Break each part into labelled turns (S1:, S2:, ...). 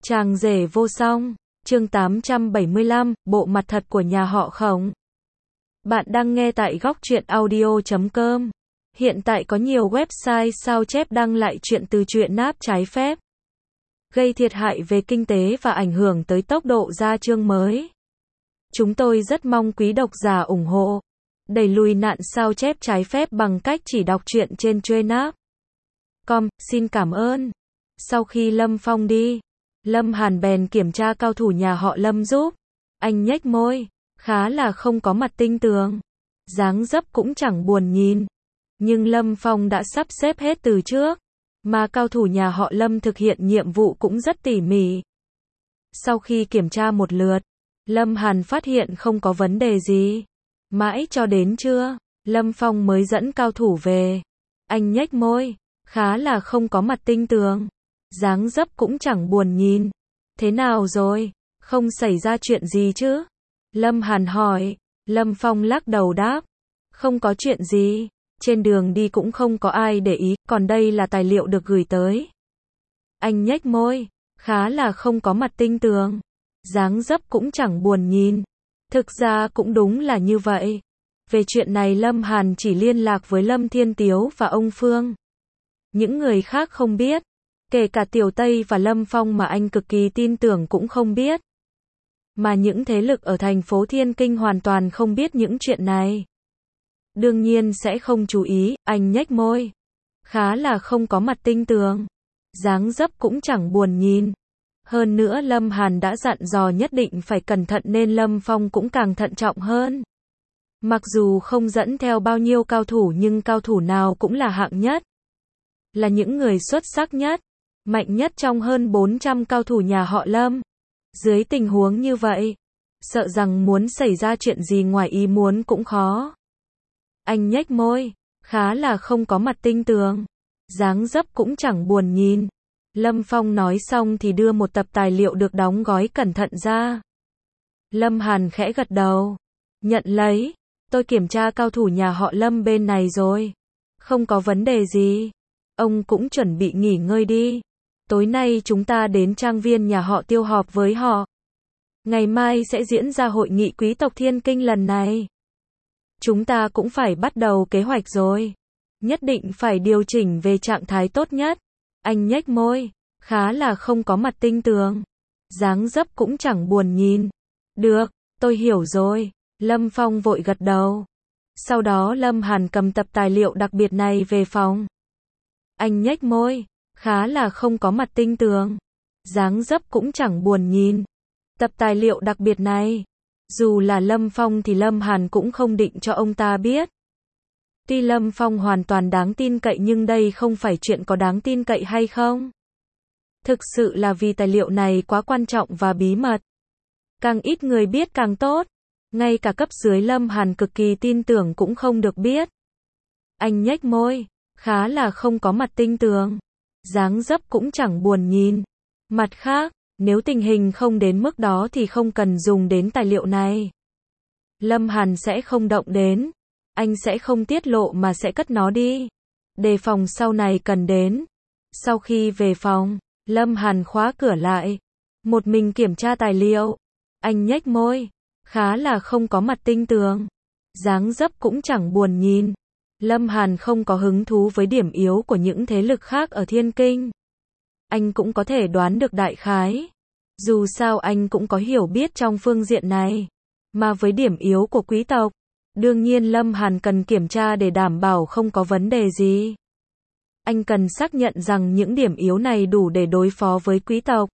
S1: Chàng rể vô song, chương 875, bộ mặt thật của nhà họ Khổng. Bạn đang nghe tại góc truyện audio.com. Hiện tại có nhiều website sao chép đăng lại chuyện từ truyện náp trái phép, gây thiệt hại về kinh tế và ảnh hưởng tới tốc độ ra chương mới. Chúng tôi rất mong quý độc giả ủng hộ, đẩy lùi nạn sao chép trái phép bằng cách chỉ đọc truyện trên truyện.com. Xin cảm ơn. Sau khi Lâm Phong đi, Lâm Hàn bèn kiểm tra cao thủ nhà họ Lâm giúp. Anh nhếch môi, khá là không có mặt tinh tường, dáng dấp cũng chẳng buồn nhìn. Nhưng Lâm Phong đã sắp xếp hết từ trước, mà cao thủ nhà họ Lâm thực hiện nhiệm vụ cũng rất tỉ mỉ. Sau khi kiểm tra một lượt, Lâm Hàn phát hiện không có vấn đề gì. Mãi cho đến trưa, Lâm Phong mới dẫn cao thủ về. Anh nhếch môi, khá là không có mặt tinh tường, dáng dấp cũng chẳng buồn nhìn. Thế nào rồi? Không xảy ra chuyện gì chứ? Lâm Hàn hỏi. Lâm Phong lắc đầu đáp. Không có chuyện gì. Trên đường đi cũng không có ai để ý, còn đây là tài liệu được gửi tới. Anh nhếch môi, khá là không có mặt tinh tường, dáng dấp cũng chẳng buồn nhìn. Thực ra cũng đúng là như vậy. Về chuyện này Lâm Hàn chỉ liên lạc với Lâm Thiên Tiếu và ông Phương. Những người khác không biết. Kể cả Tiểu Tây và Lâm Phong mà anh cực kỳ tin tưởng cũng không biết. Mà những thế lực ở thành phố Thiên Kinh hoàn toàn không biết những chuyện này. Đương nhiên sẽ không chú ý. Anh nhếch môi, khá là không có mặt tinh tường, dáng dấp cũng chẳng buồn nhìn. Hơn nữa Lâm Hàn đã dặn dò nhất định phải cẩn thận nên Lâm Phong cũng càng thận trọng hơn. Mặc dù không dẫn theo bao nhiêu cao thủ nhưng cao thủ nào cũng là hạng nhất, là những người xuất sắc nhất, mạnh nhất trong hơn 400 cao thủ nhà họ Lâm. Dưới tình huống như vậy, sợ rằng muốn xảy ra chuyện gì ngoài ý muốn cũng khó. Anh nhếch môi, khá là không có mặt tinh tường, dáng dấp cũng chẳng buồn nhìn. Lâm Phong nói xong thì đưa một tập tài liệu được đóng gói cẩn thận ra. Lâm Hàn khẽ gật đầu, nhận lấy. Tôi kiểm tra cao thủ nhà họ Lâm bên này rồi, không có vấn đề gì. Ông cũng chuẩn bị nghỉ ngơi đi. Tối nay chúng ta đến trang viên nhà họ Tiêu họp với họ. Ngày mai sẽ diễn ra hội nghị quý tộc Thiên Kinh lần này. Chúng ta cũng phải bắt đầu kế hoạch rồi. Nhất định phải điều chỉnh về trạng thái tốt nhất. Anh nhếch môi, khá là không có mặt tinh tường, dáng dấp cũng chẳng buồn nhìn. Được, tôi hiểu rồi. Lâm Phong vội gật đầu. Sau đó Lâm Hàn cầm tập tài liệu đặc biệt này về phòng. Anh nhếch môi, khá là không có mặt tinh tường, dáng dấp cũng chẳng buồn nhìn. Tập tài liệu đặc biệt này, dù là Lâm Phong thì Lâm Hàn cũng không định cho ông ta biết. Tuy Lâm Phong hoàn toàn đáng tin cậy nhưng đây không phải chuyện có đáng tin cậy hay không. Thực sự là vì tài liệu này quá quan trọng và bí mật. Càng ít người biết càng tốt. Ngay cả cấp dưới Lâm Hàn cực kỳ tin tưởng cũng không được biết. Anh nhếch môi, khá là không có mặt tinh tường, dáng dấp cũng chẳng buồn nhìn. Mặt khác, nếu tình hình không đến mức đó thì không cần dùng đến tài liệu này. Lâm Hàn sẽ không động đến. Anh sẽ không tiết lộ mà sẽ cất nó đi, đề phòng sau này cần đến. Sau khi về phòng, Lâm Hàn khóa cửa lại, một mình kiểm tra tài liệu. Anh nhếch môi, khá là không có mặt tinh tường, dáng dấp cũng chẳng buồn nhìn. Lâm Hàn không có hứng thú với điểm yếu của những thế lực khác ở Thiên Kinh. Anh cũng có thể đoán được đại khái. Dù sao anh cũng có hiểu biết trong phương diện này. Mà với điểm yếu của quý tộc, đương nhiên Lâm Hàn cần kiểm tra để đảm bảo không có vấn đề gì. Anh cần xác nhận rằng những điểm yếu này đủ để đối phó với quý tộc.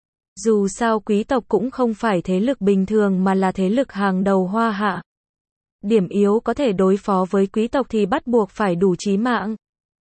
S1: Dù sao quý tộc cũng không phải thế lực bình thường mà là thế lực hàng đầu Hoa Hạ. Điểm yếu có thể đối phó với quý tộc thì bắt buộc phải đủ chí mạng.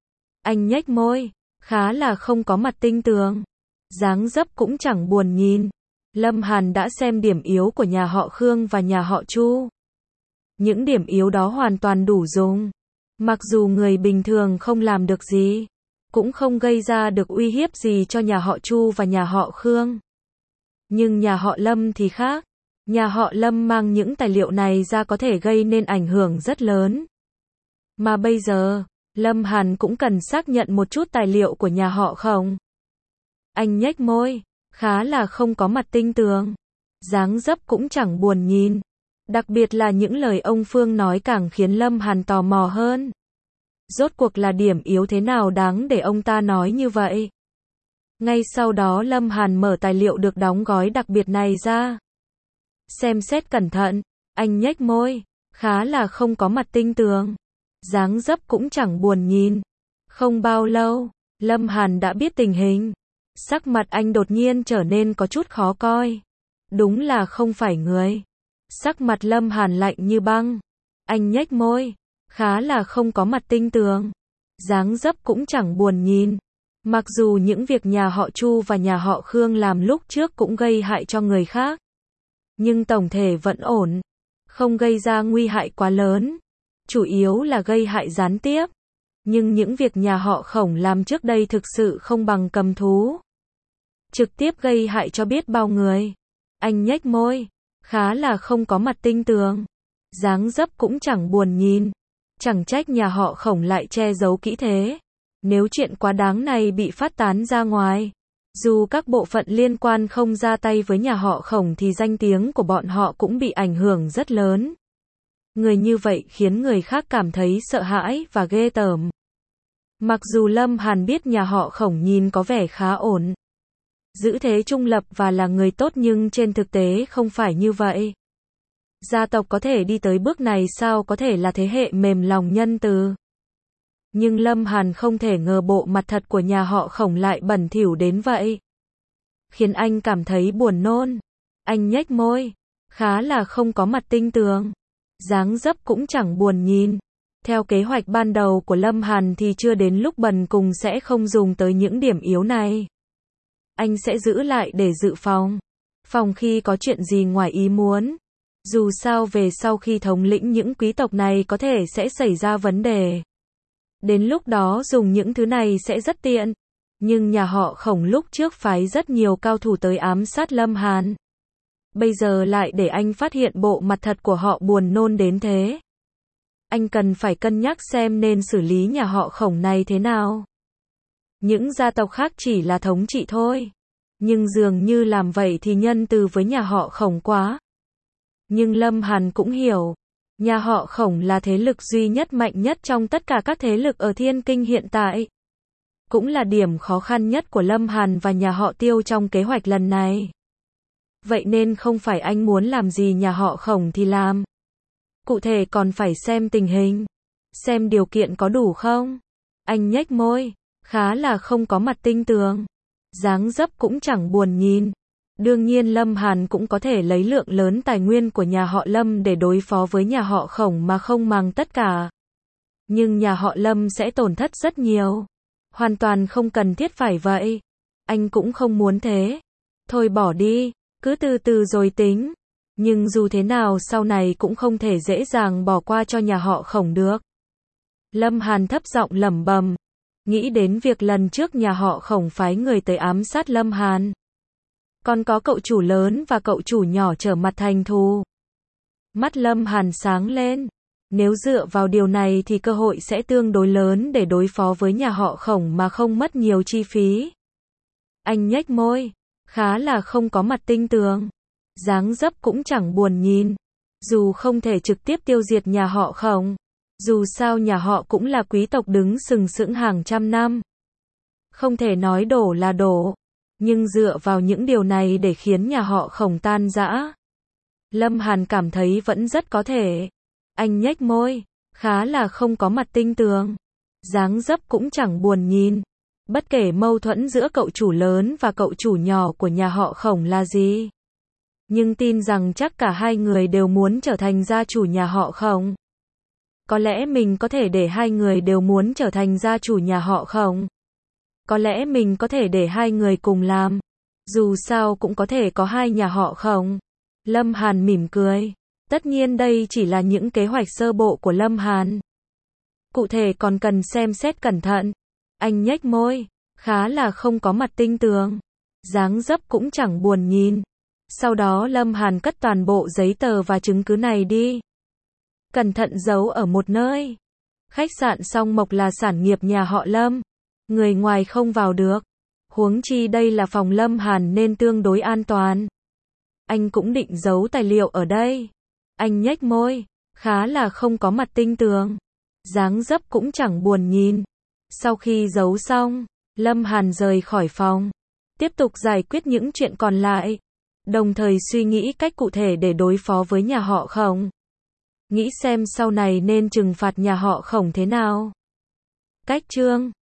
S1: Anh nhếch môi, khá là không có mặt tinh tường, dáng dấp cũng chẳng buồn nhìn. Lâm Hàn đã xem điểm yếu của nhà họ Khương và nhà họ Chu. Những điểm yếu đó hoàn toàn đủ dùng. Mặc dù người bình thường không làm được gì, cũng không gây ra được uy hiếp gì cho nhà họ Chu và nhà họ Khương. Nhưng nhà họ Lâm thì khác. Nhà họ Lâm mang những tài liệu này ra có thể gây nên ảnh hưởng rất lớn. Mà bây giờ, Lâm Hàn cũng cần xác nhận một chút tài liệu của nhà họ Khổng. Anh nhếch môi, khá là không có mặt tinh tường. Dáng dấp cũng chẳng buồn nhìn. Đặc biệt là những lời ông Phương nói càng khiến Lâm Hàn tò mò hơn. Rốt cuộc là điểm yếu thế nào đáng để ông ta nói như vậy? Ngay sau đó Lâm Hàn mở tài liệu được đóng gói đặc biệt này ra. Xem xét cẩn thận, anh nhếch môi, khá là không có mặt tinh tường. Dáng dấp cũng chẳng buồn nhìn. Không bao lâu, Lâm Hàn đã biết tình hình. Sắc mặt anh đột nhiên trở nên có chút khó coi. Đúng là không phải người. Sắc mặt Lâm Hàn lạnh như băng. Anh nhếch môi, khá là không có mặt tinh tường. Dáng dấp cũng chẳng buồn nhìn. Mặc dù những việc nhà họ Chu và nhà họ Khương làm lúc trước cũng gây hại cho người khác, nhưng tổng thể vẫn ổn, không gây ra nguy hại quá lớn, chủ yếu là gây hại gián tiếp. Nhưng những việc nhà họ Khổng làm trước đây thực sự không bằng cầm thú, trực tiếp gây hại cho biết bao người. Anh nhếch môi, khá là không có mặt tinh tường. Dáng dấp cũng chẳng buồn nhìn. Chẳng trách nhà họ Khổng lại che giấu kỹ thế. Nếu chuyện quá đáng này bị phát tán ra ngoài, dù các bộ phận liên quan không ra tay với nhà họ Khổng thì danh tiếng của bọn họ cũng bị ảnh hưởng rất lớn. Người như vậy khiến người khác cảm thấy sợ hãi và ghê tởm. Mặc dù Lâm Hàn biết nhà họ Khổng nhìn có vẻ khá ổn, giữ thế trung lập và là người tốt, nhưng trên thực tế không phải như vậy. Gia tộc có thể đi tới bước này sao có thể là thế hệ mềm lòng nhân từ. Nhưng Lâm Hàn không thể ngờ bộ mặt thật của nhà họ Khổng lại bẩn thỉu đến vậy. Khiến anh cảm thấy buồn nôn. Anh nhếch môi, khá là không có mặt tinh tường. Dáng dấp cũng chẳng buồn nhìn. Theo kế hoạch ban đầu của Lâm Hàn thì chưa đến lúc bần cùng sẽ không dùng tới những điểm yếu này. Anh sẽ giữ lại để dự phòng. Phòng khi có chuyện gì ngoài ý muốn. Dù sao về sau khi thống lĩnh những quý tộc này có thể sẽ xảy ra vấn đề. Đến lúc đó dùng những thứ này sẽ rất tiện. Nhưng nhà họ Khổng lúc trước phái rất nhiều cao thủ tới ám sát Lâm Hàn. Bây giờ lại để anh phát hiện bộ mặt thật của họ buồn nôn đến thế. Anh cần phải cân nhắc xem nên xử lý nhà họ Khổng này thế nào. Những gia tộc khác chỉ là thống trị thôi. Nhưng dường như làm vậy thì nhân từ với nhà họ Khổng quá. Nhưng Lâm Hàn cũng hiểu. Nhà họ Khổng là thế lực duy nhất mạnh nhất trong tất cả các thế lực ở Thiên Kinh hiện tại. Cũng là điểm khó khăn nhất của Lâm Hàn và nhà họ Tiêu trong kế hoạch lần này. Vậy nên không phải anh muốn làm gì nhà họ Khổng thì làm. Cụ thể còn phải xem tình hình. Xem điều kiện có đủ không. Anh nhếch môi, khá là không có mặt tinh tường. Dáng dấp cũng chẳng buồn nhìn. Đương nhiên Lâm Hàn cũng có thể lấy lượng lớn tài nguyên của nhà họ Lâm để đối phó với nhà họ Khổng mà không màng tất cả. Nhưng nhà họ Lâm sẽ tổn thất rất nhiều. Hoàn toàn không cần thiết phải vậy. Anh cũng không muốn thế. Thôi bỏ đi, cứ từ từ rồi tính. Nhưng dù thế nào sau này cũng không thể dễ dàng bỏ qua cho nhà họ Khổng được. Lâm Hàn thấp giọng lẩm bẩm, nghĩ đến việc lần trước nhà họ Khổng phái người tới ám sát Lâm Hàn. Còn có cậu chủ lớn và cậu chủ nhỏ trở mặt thành thù. Mắt Lâm Hàn sáng lên. Nếu dựa vào điều này thì cơ hội sẽ tương đối lớn để đối phó với nhà họ Khổng mà không mất nhiều chi phí. Anh nhếch môi, khá là không có mặt tinh tường. Dáng dấp cũng chẳng buồn nhìn. Dù không thể trực tiếp tiêu diệt nhà họ Khổng, dù sao nhà họ cũng là quý tộc đứng sừng sững hàng trăm năm. Không thể nói đổ là đổ. Nhưng dựa vào những điều này để khiến nhà họ Khổng tan rã, Lâm Hàn cảm thấy vẫn rất có thể. Anh nhếch môi, khá là không có mặt tinh tường. Dáng dấp cũng chẳng buồn nhìn. Bất kể mâu thuẫn giữa cậu chủ lớn và cậu chủ nhỏ của nhà họ Khổng là gì, nhưng tin rằng chắc cả hai người đều muốn trở thành gia chủ nhà họ Khổng. Có lẽ mình có thể để hai người đều muốn trở thành gia chủ nhà họ Khổng. Có lẽ mình có thể để hai người cùng làm. Dù sao cũng có thể có hai nhà họ Khổng. Lâm Hàn mỉm cười. Tất nhiên đây chỉ là những kế hoạch sơ bộ của Lâm Hàn. Cụ thể còn cần xem xét cẩn thận. Anh nhếch môi, khá là không có mặt tinh tường. Dáng dấp cũng chẳng buồn nhìn. Sau đó Lâm Hàn cất toàn bộ giấy tờ và chứng cứ này đi. Cẩn thận giấu ở một nơi. Khách sạn Song Mộc là sản nghiệp nhà họ Lâm. Người ngoài không vào được. Huống chi đây là phòng Lâm Hàn nên tương đối an toàn. Anh cũng định giấu tài liệu ở đây. Anh nhếch môi, khá là không có mặt tinh tường. Dáng dấp cũng chẳng buồn nhìn. Sau khi giấu xong, Lâm Hàn rời khỏi phòng, tiếp tục giải quyết những chuyện còn lại, đồng thời suy nghĩ cách cụ thể để đối phó với nhà họ Khổng. Nghĩ xem sau này nên trừng phạt nhà họ Khổng thế nào. Cách chương